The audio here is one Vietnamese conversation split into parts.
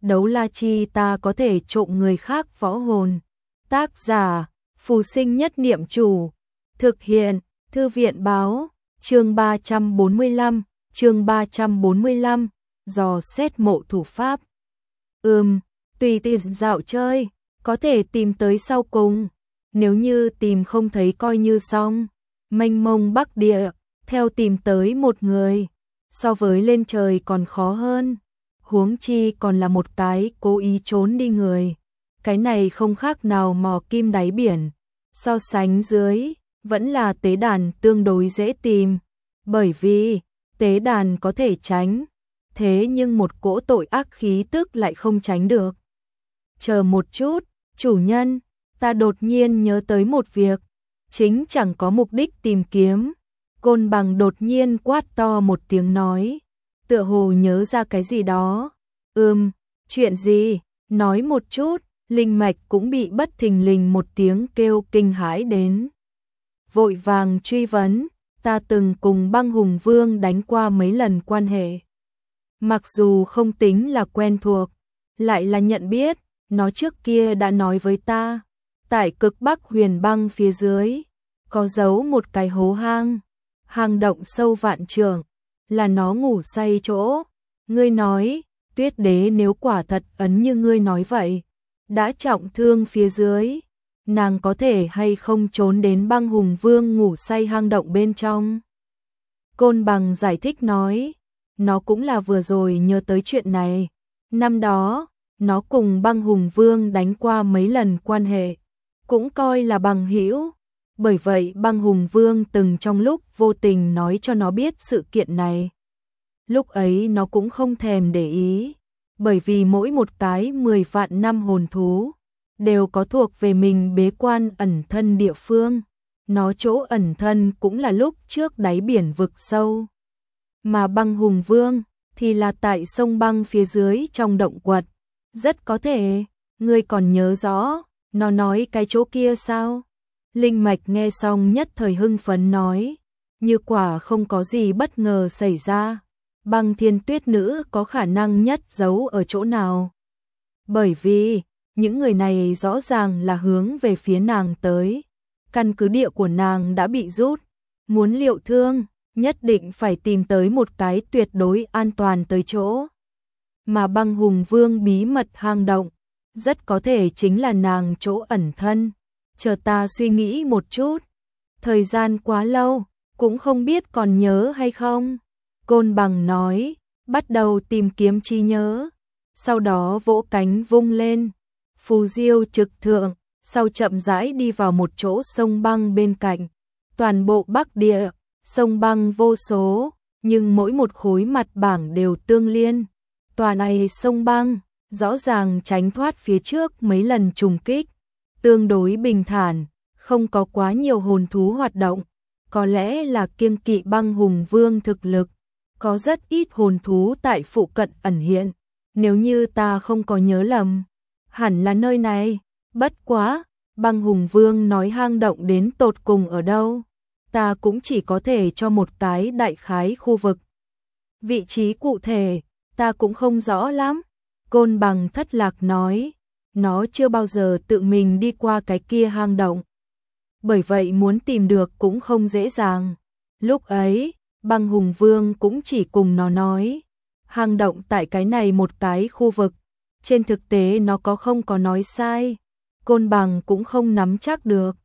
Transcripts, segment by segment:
đấu la chi ta có thể trộm người khác võ hồn. Tác giả, Phù Sinh Nhất Niệm Chủ. Thực hiện, Thư viện báo, chương 345, dò xét mộ thủ pháp. Tùy tiện dạo chơi, có thể tìm tới sau cùng. Nếu như tìm không thấy coi như xong. Mênh mông Bắc Địa, theo tìm tới một người, so với lên trời còn khó hơn. Huống chi còn là một cái cố ý trốn đi người. Cái này không khác nào mò kim đáy biển. So sánh dưới, vẫn là tế đàn tương đối dễ tìm. Bởi vì, tế đàn có thể tránh. Thế nhưng một cỗ tội ác khí tức lại không tránh được. Chờ một chút, chủ nhân, ta đột nhiên nhớ tới một việc. Chính chẳng có mục đích tìm kiếm. Côn Bằng đột nhiên quát to một tiếng nói. Tựa hồ nhớ ra cái gì đó. Chuyện gì? Nói một chút. Linh Mạch cũng bị bất thình lình một tiếng kêu kinh hãi đến. Vội vàng truy vấn. Ta từng cùng Băng Hùng Vương đánh qua mấy lần quan hệ. Mặc dù không tính là quen thuộc, lại là nhận biết. Nó trước kia đã nói với ta. Tại cực Bắc Huyền Băng phía dưới, có giấu một cái hố hang. Hang động sâu vạn trượng, là nó ngủ say chỗ. Ngươi nói, Tuyết Đế nếu quả thật ấn như ngươi nói vậy, đã trọng thương phía dưới, nàng có thể hay không trốn đến Băng Hùng Vương ngủ say hang động bên trong? Côn Bằng giải thích nói, nó cũng là vừa rồi nhớ tới chuyện này. Năm đó, nó cùng Băng Hùng Vương đánh qua mấy lần quan hệ, cũng coi là bằng hữu. Bởi vậy Băng Hùng Vương từng trong lúc vô tình nói cho nó biết sự kiện này. Lúc ấy nó cũng không thèm để ý, bởi vì mỗi một cái 10 vạn năm hồn thú đều có thuộc về mình bế quan ẩn thân địa phương. Nó chỗ ẩn thân cũng là lúc trước đáy biển vực sâu. Mà Băng Hùng Vương thì là tại sông băng phía dưới trong động quật. Rất có thể, ngươi còn nhớ rõ, nó nói cái chỗ kia sao? Linh Mạch nghe xong nhất thời hưng phấn nói, như quả không có gì bất ngờ xảy ra, Băng Thiên Tuyết Nữ có khả năng nhất giấu ở chỗ nào? Bởi vì, những người này rõ ràng là hướng về phía nàng tới, căn cứ địa của nàng đã bị rút, muốn liệu thương, nhất định phải tìm tới một cái tuyệt đối an toàn tới chỗ. Mà Băng Hùng Vương bí mật hang động, rất có thể chính là nàng chỗ ẩn thân. Chờ ta suy nghĩ một chút. Thời gian quá lâu, cũng không biết còn nhớ hay không. Côn Bằng nói, bắt đầu tìm kiếm trí nhớ. Sau đó vỗ cánh vung lên. Phù diêu trực thượng, sau chậm rãi đi vào một chỗ sông băng bên cạnh. Toàn bộ Bắc Địa, sông băng vô số, nhưng mỗi một khối mặt bảng đều tương liên. Tòa này sông băng, rõ ràng tránh thoát phía trước mấy lần trùng kích. Tương đối bình thản, không có quá nhiều hồn thú hoạt động, có lẽ là kiêng kỵ Băng Hùng Vương thực lực, có rất ít hồn thú tại phụ cận ẩn hiện, nếu như ta không có nhớ lầm, hẳn là nơi này. Bất quá, Băng Hùng Vương nói hang động đến tột cùng ở đâu, ta cũng chỉ có thể cho một cái đại khái khu vực. Vị trí cụ thể, ta cũng không rõ lắm. Côn Bằng thất lạc nói, nó chưa bao giờ tự mình đi qua cái kia hang động. Bởi vậy muốn tìm được cũng không dễ dàng. Lúc ấy, Băng Hùng Vương cũng chỉ cùng nó nói, hang động tại cái này một cái khu vực. Trên thực tế nó không có nói sai. Côn Bằng cũng không nắm chắc được.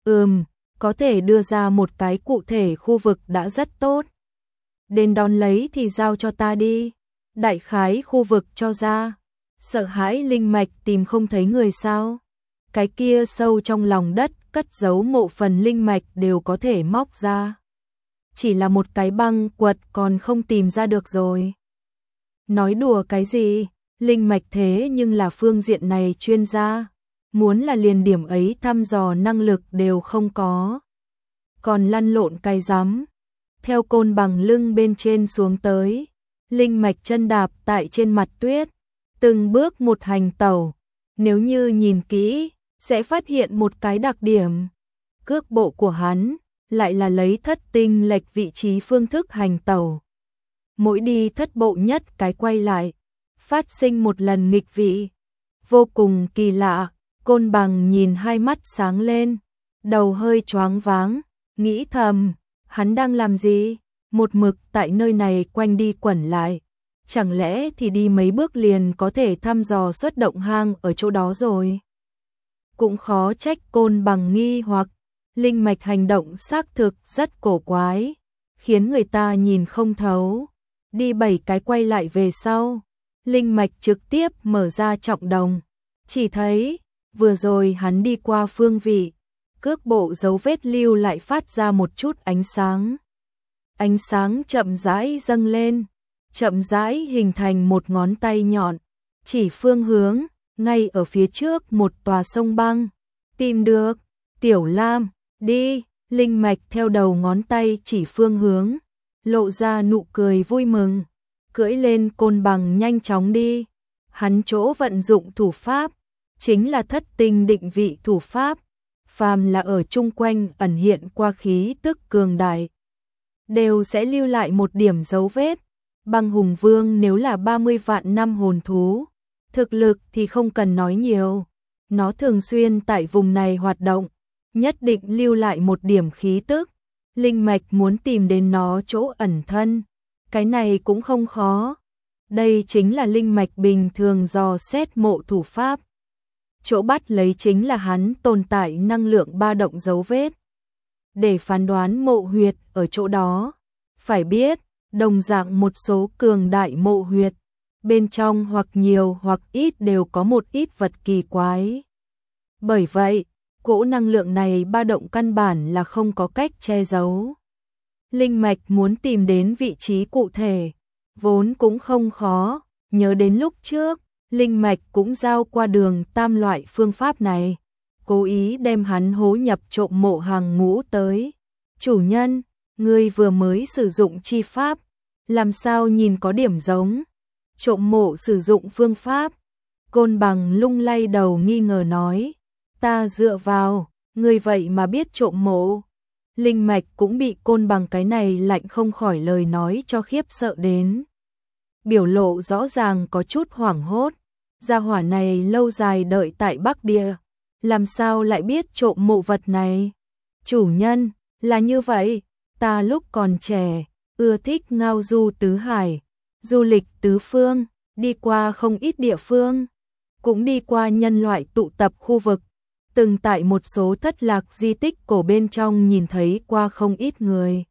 Có thể đưa ra một cái cụ thể khu vực đã rất tốt. Đến đón lấy thì giao cho ta đi. Đại khái khu vực cho ra. Sợ hãi Linh Mạch tìm không thấy người sao? Cái kia sâu trong lòng đất cất giấu mộ phần Linh Mạch đều có thể móc ra. Chỉ là một cái băng quật còn không tìm ra được rồi. Nói đùa cái gì? Linh Mạch thế nhưng là phương diện này chuyên gia. Muốn là liền điểm ấy thăm dò năng lực đều không có. Còn lăn lộn cái rắm. Theo Côn Bằng lưng bên trên xuống tới. Linh Mạch chân đạp tại trên mặt tuyết. Từng bước một hành tẩu, nếu như nhìn kỹ, sẽ phát hiện một cái đặc điểm. Cước bộ của hắn lại là lấy thất tinh lệch vị trí phương thức hành tẩu. Mỗi đi thất bộ nhất cái quay lại, phát sinh một lần nghịch vị. Vô cùng kỳ lạ, Côn Bằng nhìn hai mắt sáng lên, đầu hơi choáng váng, nghĩ thầm, hắn đang làm gì? Một mực tại nơi này quanh đi quẩn lại. Chẳng lẽ thì đi mấy bước liền có thể thăm dò xuất động hang ở chỗ đó rồi? Cũng khó trách Côn Bằng nghi hoặc, linh mạch hành động xác thực rất cổ quái, khiến người ta nhìn không thấu. Đi 7 cái quay lại về sau, linh mạch trực tiếp mở ra trọng đồng. Chỉ thấy, vừa rồi hắn đi qua phương vị, cước bộ dấu vết lưu lại phát ra một chút ánh sáng. Ánh sáng chậm rãi dâng lên, chậm rãi hình thành một ngón tay nhọn, chỉ phương hướng, ngay ở phía trước một tòa sông băng. Tìm được, Tiểu Lam, đi, linh mạch theo đầu ngón tay chỉ phương hướng, lộ ra nụ cười vui mừng, cưỡi lên Côn Bằng nhanh chóng đi. Hắn chỗ vận dụng thủ pháp, chính là thất tinh định vị thủ pháp, phàm là ở chung quanh ẩn hiện qua khí tức cường đại, đều sẽ lưu lại một điểm dấu vết. Băng Hùng Vương nếu là 30 vạn năm hồn thú, thực lực thì không cần nói nhiều, nó thường xuyên tại vùng này hoạt động, nhất định lưu lại một điểm khí tức. Linh mạch muốn tìm đến nó chỗ ẩn thân, cái này cũng không khó. Đây chính là linh mạch bình thường dò xét mộ thủ pháp. Chỗ bắt lấy chính là hắn tồn tại năng lượng ba động dấu vết. Để phán đoán mộ huyệt ở chỗ đó, phải biết, đồng dạng một số cường đại mộ huyệt, bên trong hoặc nhiều hoặc ít đều có một ít vật kỳ quái. Bởi vậy, cỗ năng lượng này ba động căn bản là không có cách che giấu. Linh mạch muốn tìm đến vị trí cụ thể, vốn cũng không khó, nhớ đến lúc trước, linh mạch cũng giao qua đường tam loại phương pháp này, cố ý đem hắn hố nhập trộm mộ hàng ngũ tới. Chủ nhân, ngươi vừa mới sử dụng chi pháp, làm sao nhìn có điểm giống trộm mộ sử dụng phương pháp? Côn Bằng lung lay đầu nghi ngờ nói, ta dựa vào, ngươi vậy mà biết trộm mộ. Linh mạch cũng bị Côn Bằng cái này lạnh không khỏi lời nói cho khiếp sợ đến. Biểu lộ rõ ràng có chút hoảng hốt, gia hỏa này lâu dài đợi tại Bắc Địa, làm sao lại biết trộm mộ vật này? Chủ nhân, là như vậy, ta lúc còn trẻ, ưa thích ngao du tứ hải, du lịch tứ phương, đi qua không ít địa phương, cũng đi qua nhân loại tụ tập khu vực, từng tại một số thất lạc di tích cổ bên trong nhìn thấy qua không ít người.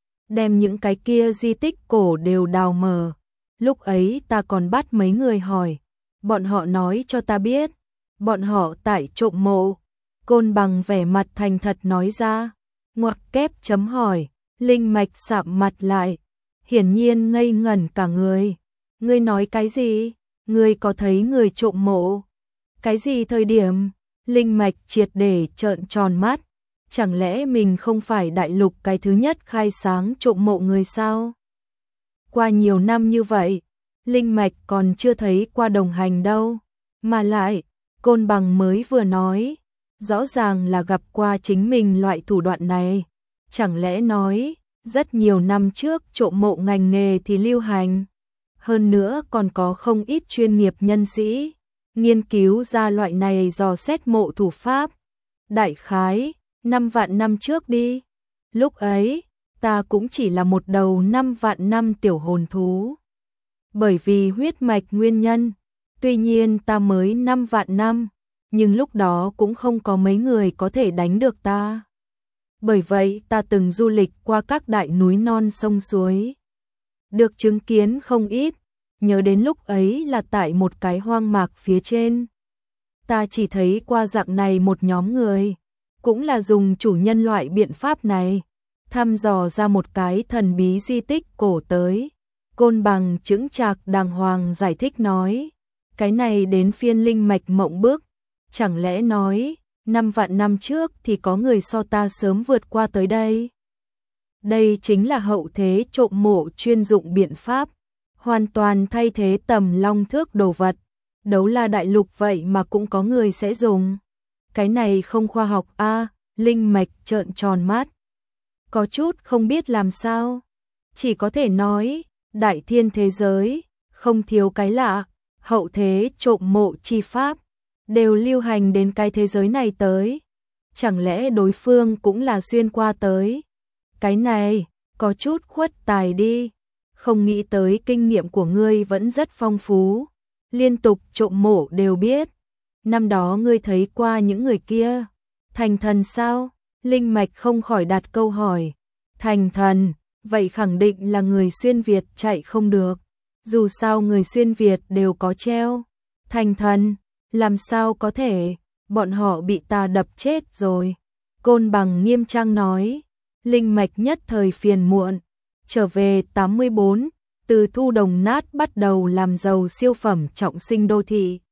Đem những cái kia di tích cổ đều đào mở. Lúc ấy ta còn bắt mấy người hỏi, bọn họ nói cho ta biết, bọn họ tại trộm mộ. Côn Bằng vẻ mặt thành thật nói ra, ngoặc kép chấm hỏi, linh mạch sạm mặt lại, hiển nhiên ngây ngẩn cả người. Ngươi nói cái gì? Ngươi có thấy người trộm mộ? Cái gì thời điểm? Linh mạch triệt để trợn tròn mắt, chẳng lẽ mình không phải đại lục cái thứ nhất khai sáng trộm mộ người sao? Qua nhiều năm như vậy, linh mạch còn chưa thấy qua đồng hành đâu, mà lại, Côn Bằng mới vừa nói, rõ ràng là gặp qua chính mình loại thủ đoạn này, chẳng lẽ nói, rất nhiều năm trước trộm mộ ngành nghề thì lưu hành, hơn nữa còn có không ít chuyên nghiệp nhân sĩ nghiên cứu ra loại này dò xét mộ thủ pháp. Đại khái, 5 vạn năm trước đi, lúc ấy, ta cũng chỉ là một đầu 5 vạn năm tiểu hồn thú. Bởi vì huyết mạch nguyên nhân, tuy nhiên ta mới 5 vạn năm, nhưng lúc đó cũng không có mấy người có thể đánh được ta. Bởi vậy ta từng du lịch qua các đại núi non sông suối, được chứng kiến không ít, nhớ đến lúc ấy là tại một cái hoang mạc phía trên. Ta chỉ thấy qua dạng này một nhóm người, cũng là dùng chủ nhân loại biện pháp này, thăm dò ra một cái thần bí di tích cổ tới. Côn Bằng chững chạc đàng hoàng giải thích nói, cái này đến phiên linh mạch mộng bức, chẳng lẽ nói, 5 vạn năm trước thì có người so ta sớm vượt qua tới đây. Đây chính là hậu thế trộm mộ chuyên dụng biện pháp, hoàn toàn thay thế tầm long thước đồ vật. Đấu La đại lục vậy mà cũng có người sẽ dùng. Cái này không khoa học a. Linh mạch trợn tròn mắt, có chút không biết làm sao, chỉ có thể nói, đại thiên thế giới, không thiếu cái lạ, hậu thế trộm mộ chi pháp, đều lưu hành đến cái thế giới này tới. Chẳng lẽ đối phương cũng là xuyên qua tới? Cái này, có chút khuất tài đi. Không nghĩ tới kinh nghiệm của ngươi vẫn rất phong phú. Liên tục trộm mộ đều biết. Năm đó ngươi thấy qua những người kia. Thành thần sao? Linh Mạch không khỏi đặt câu hỏi. Thành thần, vậy khẳng định là người xuyên Việt chạy không được. Dù sao người xuyên Việt đều có treo. Thành thần, làm sao có thể, bọn họ bị ta đập chết rồi. Côn Bằng nghiêm trang nói. Linh Mạch nhất thời phiền muộn. Trở về 84, từ thu đồng nát bắt đầu làm giàu siêu phẩm trọng sinh đô thị.